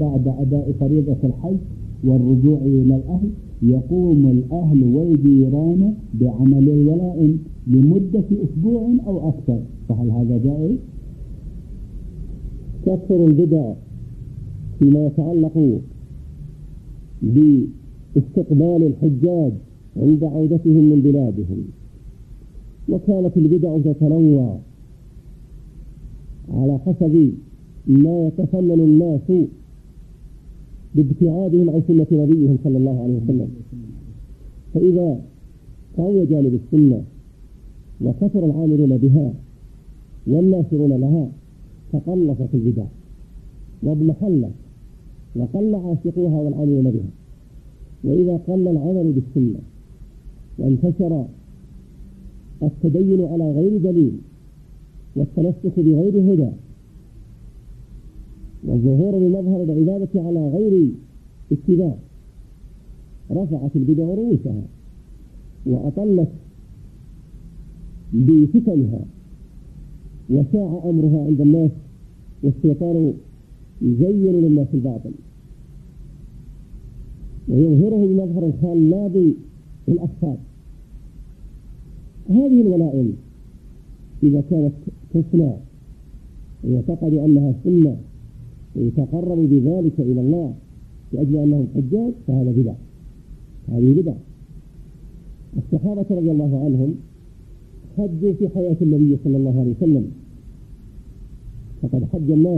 بعد أداء فريضة الحج والرجوع إلى الأهل يقوم الأهل والجيران بعمل الولائم لمدة أسبوع أو أكثر، فهل هذا جائز؟ تكثر البدع فيما يتعلق باستقبال الحجاج عند عودتهم من بلادهم، وكانت البدع تتنوع على حسب ما يتفنن الناس بابتعادهم عن سنة نبيهم صلى الله عليه وسلم. فإذا قوي جانب السنة وكثر العاملون بها والناصرون لها تقلصت البدع واضمحلت وقل عاشقوها والعاملون بها. وإذا قل العمل بالسنة وانتشر التدين على غير دليل والتمسك بغير هدى والظهور بمظهر العبادة على غير اتباع، رفعت البدع رؤوسها وأطلت بفتنها وشاع أمرها عند الناس، والشيطان يزين للناس الباطل ويظهره بمظهر الخلاب الأفكار. هذه الولائم إذا كانت تصنع ويعتقد أنها سنة ويتقرب بذلك إلى الله لأجل أنه حجاج فهذا بدع، هذه بدع. الصحابة رضي الله عنهم حجوا في حياة النبي صلى الله عليه وسلم، فقد حج الناس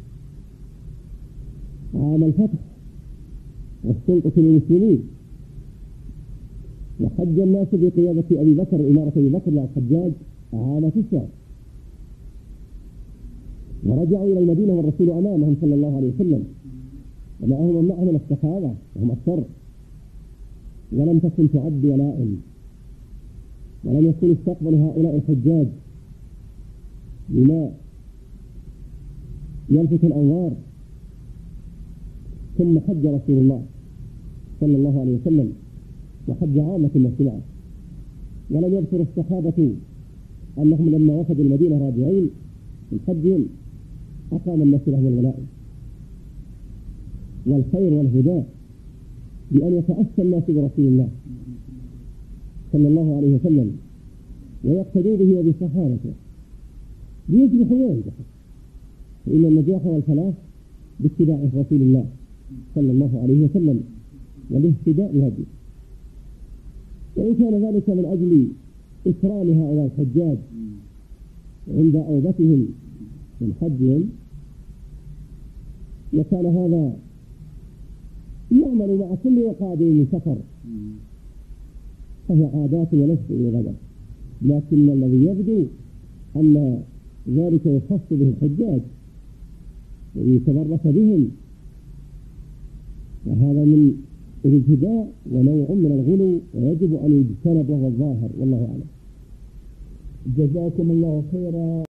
عام الفتح والسلطة للمسلمين، وحج الناس بقيادة أبي بكر إمارة أبي بكر للحجاج عام 9، ورجعوا إلى المدينة والرسول أمامهم صلى الله عليه وسلم ومعهم من الصحابة وهم أكثر، ولم تكن تعد ولائم، ولم يكن يستقبل هؤلاء الحجاج بما يلفت الأنظار. ثم حج رسول الله صلى الله عليه وسلم وحج عامة الناس معه، ولم يذكر الصحابة أنهم لما وفدوا المدينة راجعين من حجهم أقام الناس لهم الولائم والخير والهدى بأن يتأسى الناس برسول الله صلى الله عليه وسلم ويقتدوا به وبصحابته ليصبحوا وينجحوا، فإن النجاح والفلاح باتباع رسول الله صلى الله عليه وسلم والاهتداء بهديه. وإن كان ذلك من أجل إكرام هؤلاء الحجاج عند عودتهم من حجهم، وكان هذا يعمل مع كل قادم من سفر، فهي عادات ونسك وغدا، لكن الذي يبدو أن ذلك يخص به الحجاج ويتبرك بهم، وهذا من الابتداء ونوع من الغلو ويجب أن يجتنب وهو الظاهر، والله أعلم. جزاكم الله خيرا.